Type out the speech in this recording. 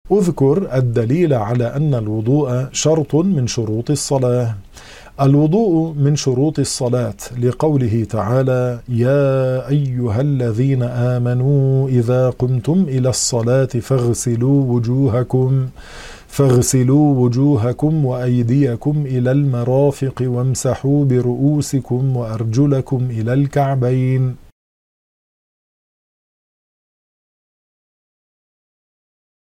اذكر الدليل على أن الوضوء شرط من شروط الصلاة. الوضوء من شروط الصلاة لقوله تعالى: يا أيها الذين آمنوا إذا قمتم إلى الصلاة فاغسلوا وجوهكم وأيديكم إلى المرافق وامسحوا برؤوسكم وأرجلكم إلى الكعبين.